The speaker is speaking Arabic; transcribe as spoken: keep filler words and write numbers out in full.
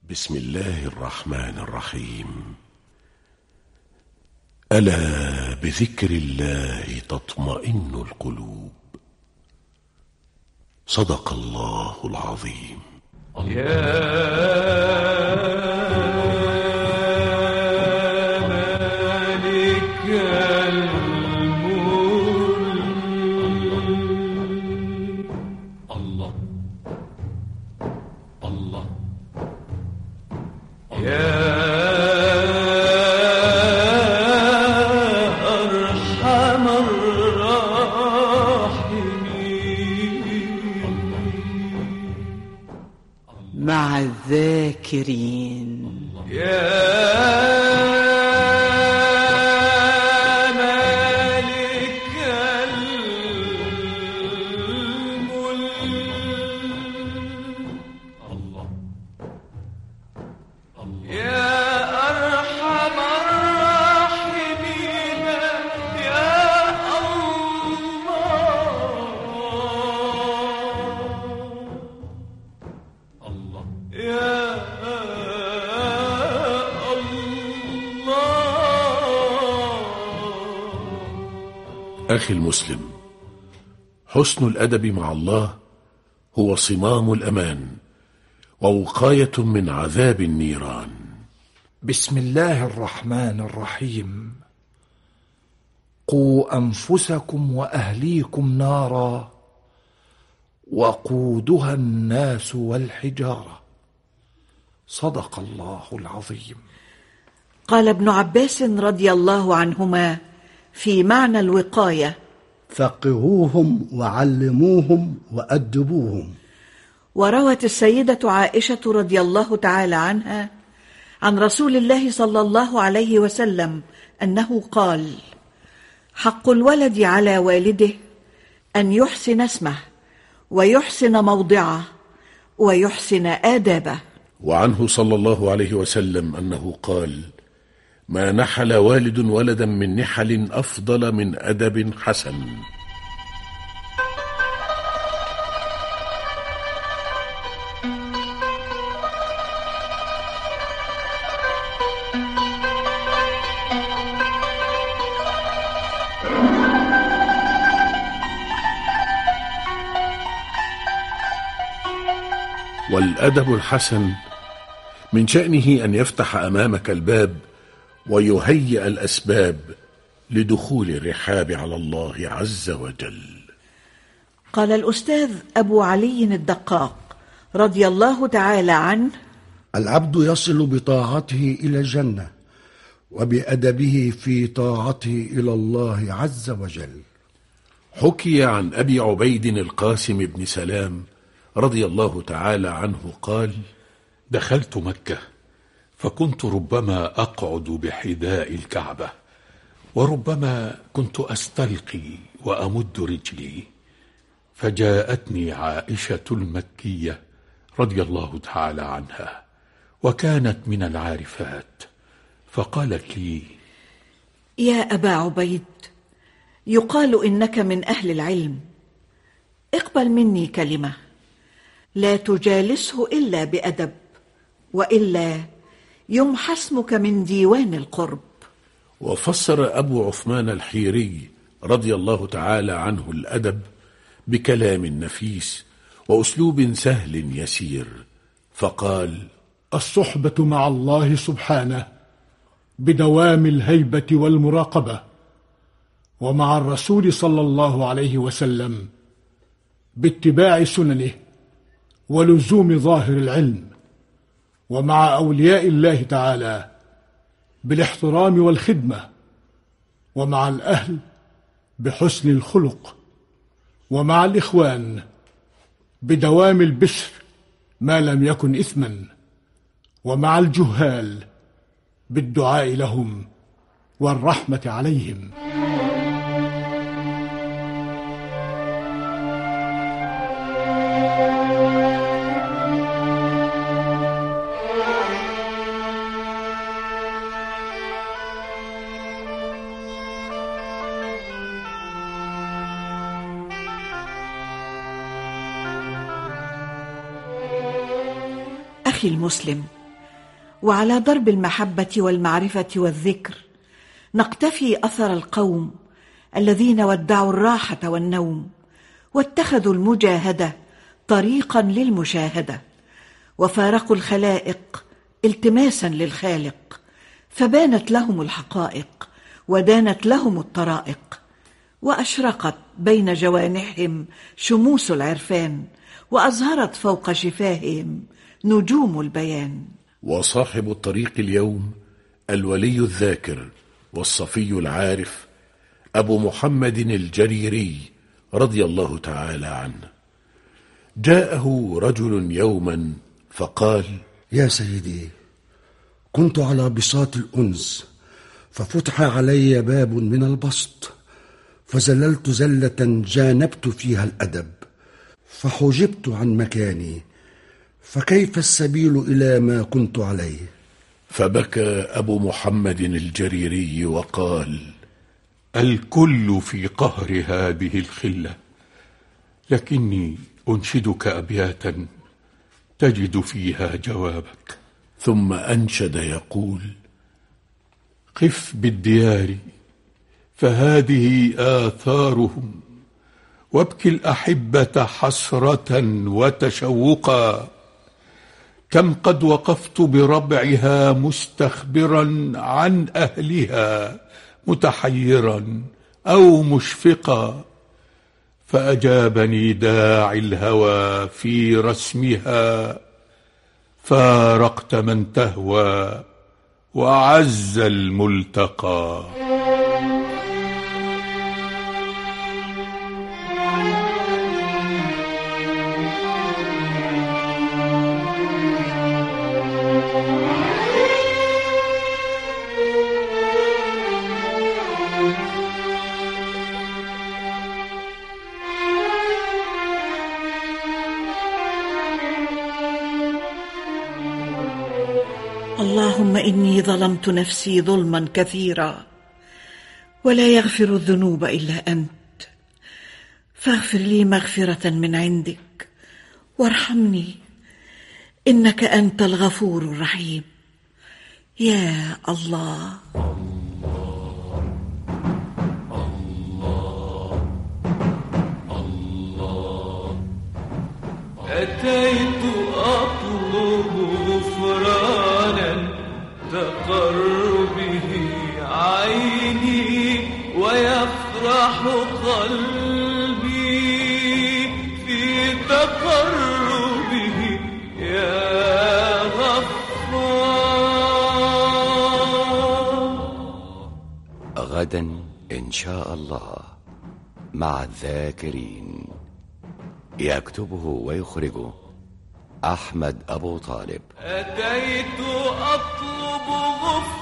بسم الله الرحمن الرحيم. ألا بذكر الله تطمئن القلوب. صدق الله العظيم. يا مالك الملك. الله الله يا أرحم الراحمين. مع الذاكرين. يا مالك الملك. الله يا أرحم الراحمين. يا الله الله يا أخي المسلم، حسن الأدب مع الله هو صمام الأمان ووقاية من عذاب النيران. بسم الله الرحمن الرحيم. قوا أنفسكم وأهليكم نارا وقودها الناس والحجارة. صدق الله العظيم. قال ابن عباس رضي الله عنهما في معنى الوقاية: فقهوهم وعلموهم وأدبوهم. وروت السيدة عائشة رضي الله تعالى عنها عن رسول الله صلى الله عليه وسلم أنه قال: حق الولد على والده أن يحسن اسمه ويحسن موضعه ويحسن آدابه. وعنه صلى الله عليه وسلم أنه قال: ما نحل والد ولدا من نحل أفضل من أدب حسن. والأدب الحسن من شأنه أن يفتح أمامك الباب ويهيئ الأسباب لدخول الرحاب على الله عز وجل. قال الأستاذ أبو علي الدقاق رضي الله تعالى عنه: العبد يصل بطاعته إلى الجنة وبأدبه في طاعته إلى الله عز وجل. حكي عن أبي عبيد القاسم بن سلام رضي الله تعالى عنه قال: دخلت مكة فكنت ربما أقعد بحذاء الكعبة، وربما كنت أستلقي وأمد رجلي، فجاءتني عائشة المكية رضي الله تعالى عنها، وكانت من العارفات، فقالت لي: يا أبا عبيد، يقال إنك من أهل العلم، اقبل مني كلمة: لا تجالسه إلا بأدب، وإلا يمحى اسمك من ديوان القرب. وفسر أبو عثمان الحيري رضي الله تعالى عنه الأدب بكلام نفيس وأسلوب سهل يسير، فقال: الصحبة مع الله سبحانه بدوام الهيبة والمراقبة، ومع الرسول صلى الله عليه وسلم باتباع سننه ولزوم ظاهر العلم، ومع أولياء الله تعالى بالاحترام والخدمة، ومع الأهل بحسن الخلق، ومع الإخوان بدوام البشر ما لم يكن إثما، ومع الجهال بالدعاء لهم والرحمة عليهم. أخي المسلم، وعلى ضرب المحبة والمعرفة والذكر نقتفي أثر القوم الذين ودعوا الراحة والنوم واتخذوا المجاهدة طريقا للمشاهدة، وفارقوا الخلائق التماسا للخالق، فبانت لهم الحقائق ودانت لهم الطرائق، وأشرقت بين جوانحهم شموس العرفان، وأزهرت فوق شفاههم نجوم البيان. وصاحب الطريق اليوم الولي الذاكر والصفي العارف أبو محمد الجريري رضي الله تعالى عنه. جاءه رجل يوما فقال: يا سيدي، كنت على بساط الأنس ففتح علي باب من البسط، فزللت زلة جانبت فيها الأدب، فحجبت عن مكاني، فكيف السبيل إلى ما كنت عليه؟ فبكى أبو محمد الجريري وقال: الكل في قهر هذه الخلة، لكني أنشدك أبياتا تجد فيها جوابك. ثم أنشد يقول: قف بالديار فهذه آثارهم، وابكي الأحبة حسرة وتشوقا، كم قد وقفت بربعها مستخبرا عن أهلها متحيرا أو مشفقا، فأجابني داعي الهوى في رسمها، فارقت من تهوى وعز الملتقى. اللهم إني ظلمت نفسي ظلما كثيرا، ولا يغفر الذنوب إلا أنت، فاغفر لي مغفرة من عندك وارحمني، إنك أنت الغفور الرحيم. يا الله. أتيت أطلب غفرانا تقر به عيني، ويفرح قلبي في تقربه يا غفار. غدا إن شاء الله مع الذاكرين، يكتبه ويخرجه أحمد أبو طالب. أتيت أطلب غفرانا